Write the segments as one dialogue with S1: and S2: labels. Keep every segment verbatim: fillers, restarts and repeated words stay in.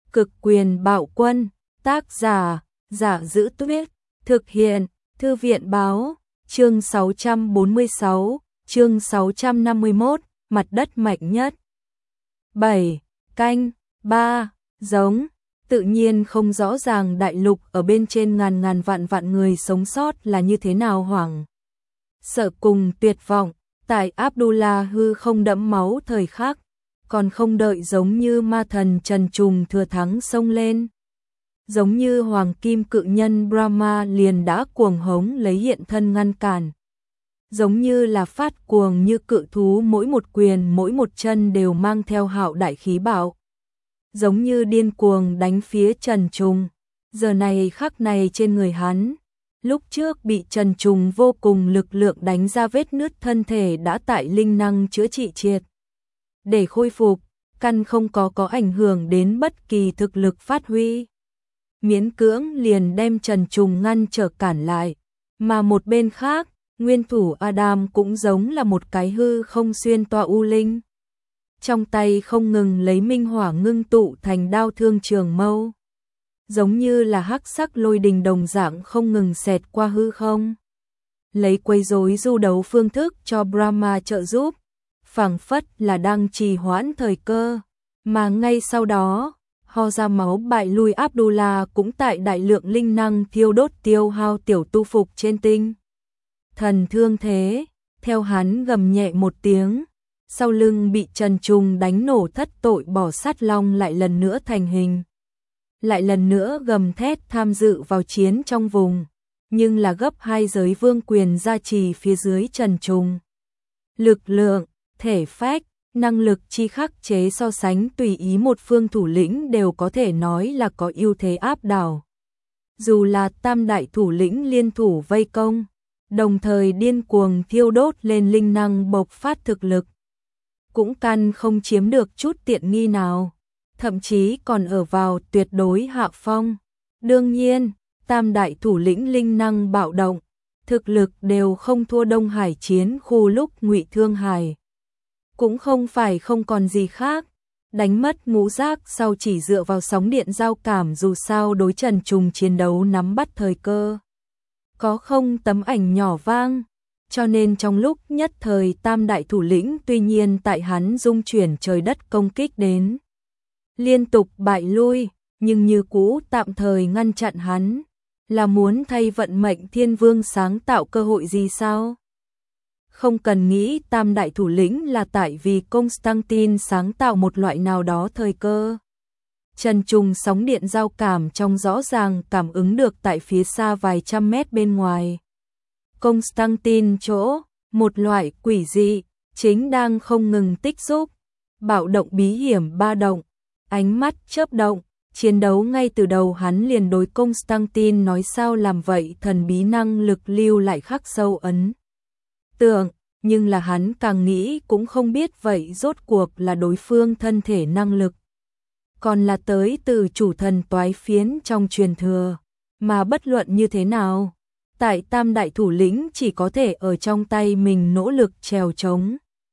S1: Cực quyền bạo quân, tác giả, Giả Giữ Tuyết, thực hiện, Thư viện báo, chương sáu trăm bốn mươi sáu, chương sáu trăm năm mươi mốt, mặt đất mạnh nhất. bảy. Canh, ba. Giống, tự nhiên không rõ ràng đại lục ở bên trên ngàn ngàn vạn vạn người sống sót là như thế nào hoảng. Sợ cùng tuyệt vọng, tại Abdullah hư không đẫm máu thời khắc, còn không đợi giống như ma thần Trần Trùng thừa thắng xông lên. Giống như hoàng kim cự nhân Brahma liền đã cuồng hống lấy hiện thân ngăn cản. Giống như là phát cuồng như cự thú, mỗi một quyền mỗi một chân đều mang theo hạo đại khí bạo. Giống như điên cuồng đánh phía Trần Trùng. Giờ này khắc này trên người hắn, lúc trước bị Trần Trùng vô cùng lực lượng đánh ra vết nứt thân thể đã tại linh năng chữa trị triệt để khôi phục, căn không có có ảnh hưởng đến bất kỳ thực lực phát huy. Miễn cưỡng liền đem Trần Trùng ngăn trở cản lại, mà một bên khác, nguyên thủ Adam cũng giống là một cái hư không xuyên toa u linh. Trong tay không ngừng lấy minh hỏa ngưng tụ thành đao thương trường mâu. Giống như là hắc sắc lôi đình đồng dạng không ngừng xẹt qua hư không. Lấy quấy rối du đấu phương thức cho Brahma trợ giúp, phảng phất là đang trì hoãn thời cơ, mà ngay sau đó, ho ra máu bại lui Abdullah cũng tại đại lượng linh năng thiêu đốt tiêu hao tiểu tu phục trên tinh. Thần thương thế, theo hắn gầm nhẹ một tiếng, sau lưng bị Trần Trùng đánh nổ thất tội bỏ sát long lại lần nữa thành hình. Lại lần nữa gầm thét tham dự vào chiến trong vùng, nhưng là gấp hai giới vương quyền gia trì phía dưới Trần Trùng. Lực lượng, thể phách, năng lực chi khắc chế so sánh tùy ý một phương thủ lĩnh đều có thể nói là có ưu thế áp đảo. Dù là tam đại thủ lĩnh liên thủ vây công, đồng thời điên cuồng thiêu đốt lên linh năng bộc phát thực lực, cũng căn không chiếm được chút tiện nghi nào, thậm chí còn ở vào tuyệt đối hạ phong. Đương nhiên, tam đại thủ lĩnh linh năng bạo động, thực lực đều không thua Đông Hải chiến khu lúc Ngụy Thương Hải. Cũng không phải không còn gì khác, đánh mất ngũ giác sau chỉ dựa vào sóng điện giao cảm, dù sao đối Trần Trùng chiến đấu nắm bắt thời cơ. Có không tấm ảnh nhỏ vang, cho nên trong lúc nhất thời tam đại thủ lĩnh tuy nhiên tại hắn dung chuyển trời đất công kích đến, liên tục bại lui, nhưng như cũ tạm thời ngăn chặn hắn, là muốn thay vận mệnh thiên vương sáng tạo cơ hội gì sao? Không cần nghĩ tam đại thủ lĩnh là tại vì Constantine sáng tạo một loại nào đó thời cơ. Trần Trùng sóng điện giao cảm trong rõ ràng cảm ứng được tại phía xa vài trăm mét bên ngoài. Constantine chỗ, một loại quỷ dị, chính đang không ngừng tích xúc, bạo động bí hiểm ba động, ánh mắt chớp động, chiến đấu ngay từ đầu hắn liền đối Constantine nói sao làm vậy, thần bí năng lực lưu lại khắc sâu ấn tượng, nhưng là hắn càng nghĩ cũng không biết vậy rốt cuộc là đối phương thân thể năng lực, còn là tới từ chủ thần toái phiến trong truyền thừa, mà bất luận như thế nào, tại tam đại thủ lĩnh chỉ có thể ở trong tay mình nỗ lực trèo trống.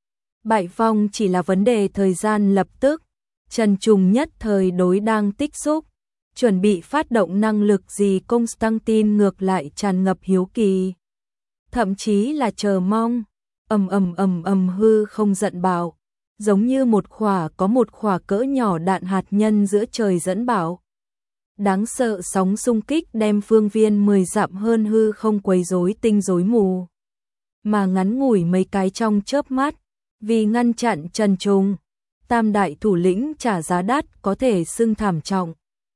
S1: Bại vong chỉ là vấn đề thời gian. Lập tức, Trần Trùng nhất thời đối đang tích xúc, chuẩn bị phát động năng lực gì Constantine ngược lại tràn ngập hiếu kỳ, thậm chí là chờ mong. Ầm ầm ầm ầm hư không giận bạo, giống như một khỏa có một khỏa cỡ nhỏ đạn hạt nhân giữa trời dẫn bạo. Đáng sợ sóng xung kích đem phương viên mười dặm hơn hư không quấy rối tinh rối mù. Mà ngắn ngủi mấy cái trong chớp mắt, vì ngăn chặn Trần Trùng, tam đại thủ lĩnh trả giá đắt có thể xưng thảm trọng.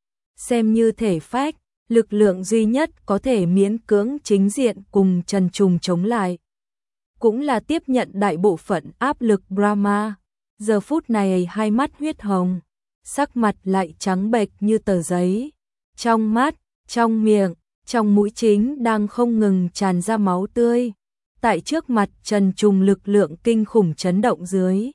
S1: Xem như thể phách, lực lượng duy nhất có thể miễn cưỡng chính diện cùng Trần Trùng chống lại, cũng là tiếp nhận đại bộ phận áp lực Brahma. Giờ phút này hai mắt huyết hồng, sắc mặt lại trắng bệch như tờ giấy. Trong mắt, trong miệng, trong mũi chính đang không ngừng tràn ra máu tươi. Tại trước mặt Trần Trùng lực lượng kinh khủng chấn động dưới,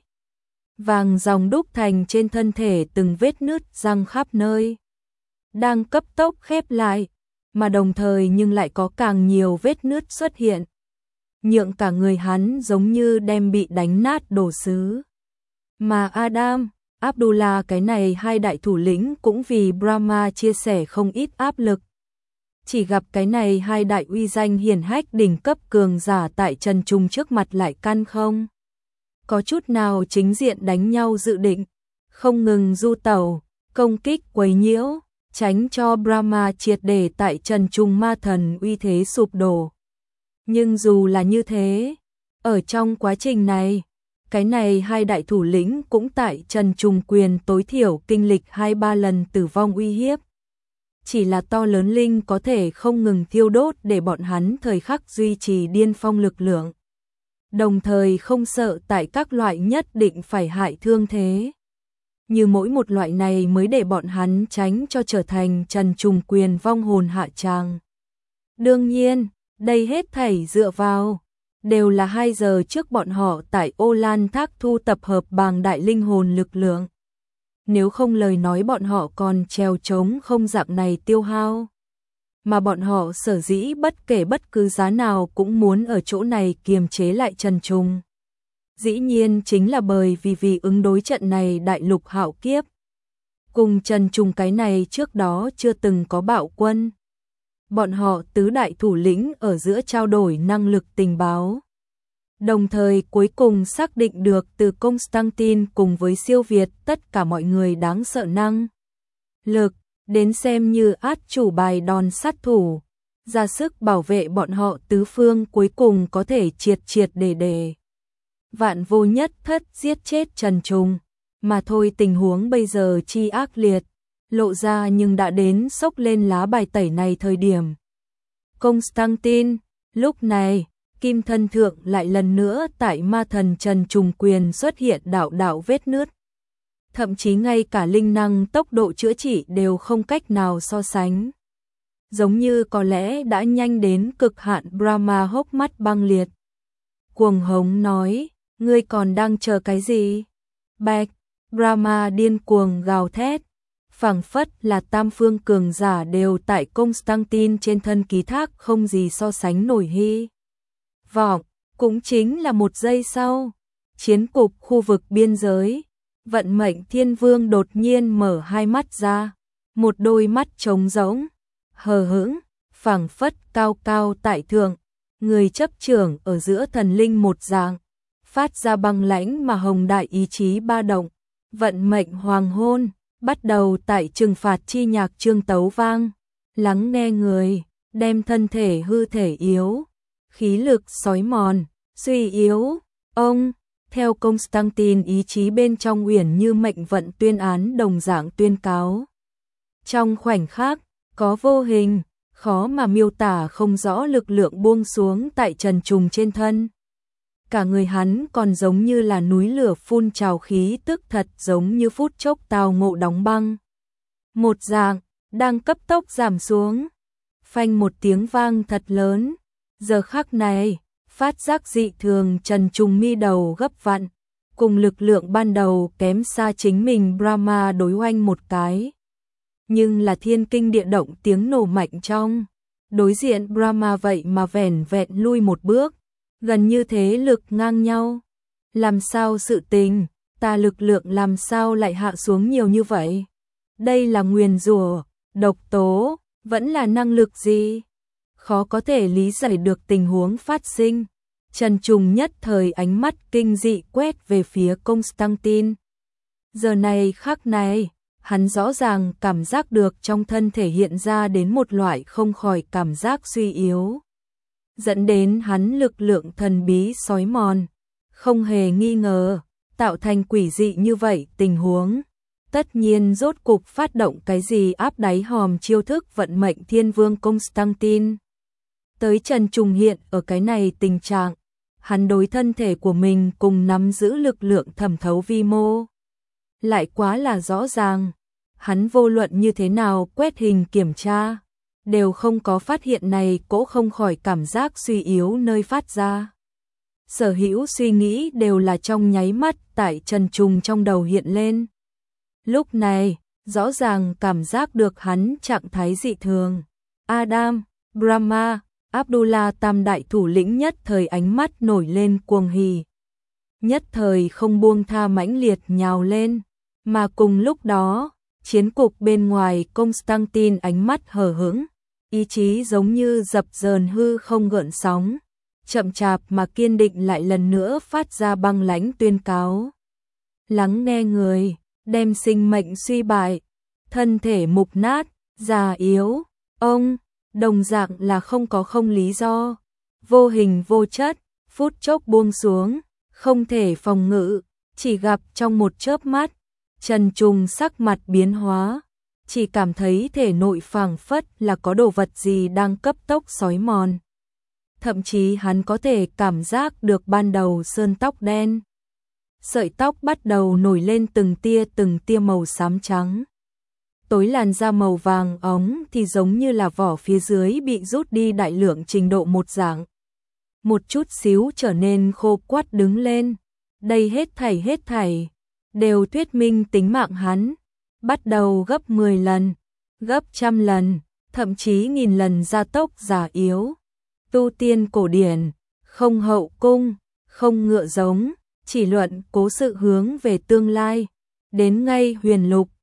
S1: vàng dòng đúc thành trên thân thể từng vết nứt răng khắp nơi, đang cấp tốc khép lại, mà đồng thời nhưng lại có càng nhiều vết nứt xuất hiện, nhượng cả người hắn giống như đem bị đánh nát đồ sứ. Mà Adam, Abdullah cái này hai đại thủ lĩnh cũng vì Brahma chia sẻ không ít áp lực. Chỉ gặp cái này hai đại uy danh hiển hách đỉnh cấp cường giả tại Trần Trùng trước mặt lại căn không có chút nào chính diện đánh nhau dự định, không ngừng du tẩu, công kích quấy nhiễu, tránh cho Brahma triệt để tại Trần Trùng ma thần uy thế sụp đổ. Nhưng dù là như thế, ở trong quá trình này, cái này hai đại thủ lĩnh cũng tại Trần Trùng quyền tối thiểu kinh lịch hai ba lần tử vong uy hiếp. Chỉ là to lớn linh có thể không ngừng thiêu đốt để bọn hắn thời khắc duy trì điên phong lực lượng. Đồng thời không sợ tại các loại nhất định phải hại thương thế. Như mỗi một loại này mới để bọn hắn tránh cho trở thành Trần Trùng quyền vong hồn hạ tràng. Đương nhiên, đây hết thảy dựa vào, đều là hai giờ trước bọn họ tại Ô Lan Thác thu tập hợp bàng đại linh hồn lực lượng. Nếu không lời nói bọn họ còn trèo trống không dạng này tiêu hao. Mà bọn họ sở dĩ bất kể bất cứ giá nào cũng muốn ở chỗ này kiềm chế lại Trần Trùng. Dĩ nhiên chính là bởi vì vì ứng đối trận này đại lục hạo kiếp. Cùng Trần Trùng cái này trước đó chưa từng có bạo quân. Bọn họ tứ đại thủ lĩnh ở giữa trao đổi năng lực tình báo. Đồng thời cuối cùng xác định được từ Constantine cùng với siêu việt tất cả mọi người đáng sợ năng lực, đến xem như át chủ bài đòn sát thủ, ra sức bảo vệ bọn họ tứ phương cuối cùng có thể triệt triệt để để. Vạn vô nhất thất giết chết Trần Trùng, mà thôi tình huống bây giờ chi ác liệt, lộ ra nhưng đã đến sốc lên lá bài tẩy này thời điểm. Constantine, lúc này, kim thân thượng lại lần nữa tại ma thần Trần Trùng quyền xuất hiện đạo đạo vết nứt. Thậm chí ngay cả linh năng tốc độ chữa trị đều không cách nào so sánh. Giống như có lẽ đã nhanh đến cực hạn. Brahma hốc mắt băng liệt. Cuồng hống nói, ngươi còn đang chờ cái gì? Bạch, Brahma điên cuồng gào thét. Phảng phất là tam phương cường giả đều tại Constantine trên thân ký thác không gì so sánh nổi hy vọng. Cũng chính là một giây sau, chiến cục khu vực biên giới, vận mệnh thiên vương đột nhiên mở hai mắt ra, một đôi mắt trống rỗng, hờ hững, phảng phất cao cao tại thượng, người chấp trưởng ở giữa thần linh một dạng, phát ra băng lãnh mà hồng đại ý chí ba động, vận mệnh hoàng hôn, bắt đầu tại trừng phạt chi nhạc chương tấu vang, lắng nghe người, đem thân thể hư thể yếu, khí lực sói mòn, suy yếu, ông, theo Constantine ý chí bên trong uyển như mệnh vận tuyên án đồng dạng tuyên cáo. Trong khoảnh khắc, có vô hình, khó mà miêu tả không rõ lực lượng buông xuống tại Trần Trùng trên thân. Cả người hắn còn giống như là núi lửa phun trào khí tức thật giống như phút chốc tàu ngộ đóng băng. Một dạng, đang cấp tốc giảm xuống. Phanh một tiếng vang thật lớn. Giờ khắc này, phát giác dị thường Trần Trùng mi đầu gấp vặn, cùng lực lượng ban đầu kém xa chính mình Brahma đối oanh một cái. Nhưng là thiên kinh địa động tiếng nổ mạnh trong. Đối diện Brahma vậy mà vẻn vẹn lui một bước, gần như thế lực ngang nhau. Làm sao sự tình, ta lực lượng làm sao lại hạ xuống nhiều như vậy? Đây là nguyền rủa, độc tố, vẫn là năng lực gì? Khó có thể lý giải được tình huống phát sinh. Trần Trùng nhất thời ánh mắt kinh dị quét về phía Constantine. Giờ này khắc này, hắn rõ ràng cảm giác được trong thân thể hiện ra đến một loại không khỏi cảm giác suy yếu. Dẫn đến hắn lực lượng thần bí xói mòn. Không hề nghi ngờ, tạo thành quỷ dị như vậy tình huống. Tất nhiên rốt cục phát động cái gì áp đáy hòm chiêu thức vận mệnh thiên vương Constantine. Tới Trần Trùng hiện ở cái này tình trạng, hắn đối thân thể của mình cùng nắm giữ lực lượng thẩm thấu vi mô. Lại quá là rõ ràng, hắn vô luận như thế nào quét hình kiểm tra, đều không có phát hiện này cỗ không khỏi cảm giác suy yếu nơi phát ra. Sở hữu suy nghĩ đều là trong nháy mắt tại Trần Trùng trong đầu hiện lên. Lúc này, rõ ràng cảm giác được hắn trạng thái dị thường. Adam, Brahma, Abdullah tam đại thủ lĩnh nhất thời ánh mắt nổi lên cuồng hỉ. Nhất thời không buông tha mãnh liệt nhào lên, Mà cùng lúc đó, chiến cục bên ngoài Constantine ánh mắt hờ hững, ý chí giống như dập dờn hư không gợn sóng, chậm chạp mà kiên định lại lần nữa phát ra băng lãnh tuyên cáo. Lắng nghe người, đem sinh mệnh suy bại, thân thể mục nát, già yếu, ông, đồng dạng là không có không lý do, vô hình vô chất, phút chốc buông xuống, không thể phòng ngự, chỉ gặp trong một chớp mắt, Trần Trùng sắc mặt biến hóa, chỉ cảm thấy thể nội phảng phất là có đồ vật gì đang cấp tốc xói mòn. Thậm chí hắn có thể cảm giác được ban đầu sơn tóc đen. Sợi tóc bắt đầu nổi lên từng tia từng tia màu xám trắng. Tối làn da màu vàng óng thì giống như là vỏ phía dưới bị rút đi đại lượng trình độ một dạng. Một chút xíu trở nên khô quắt đứng lên. Đây hết thảy hết thảy, đều thuyết minh tính mạng hắn. Bắt đầu gấp mười lần, gấp trăm lần, thậm chí nghìn lần gia tốc già yếu. Tu tiên cổ điển, không hậu cung, không ngựa giống, chỉ luận cố sự hướng về tương lai. Đến ngay huyền lục,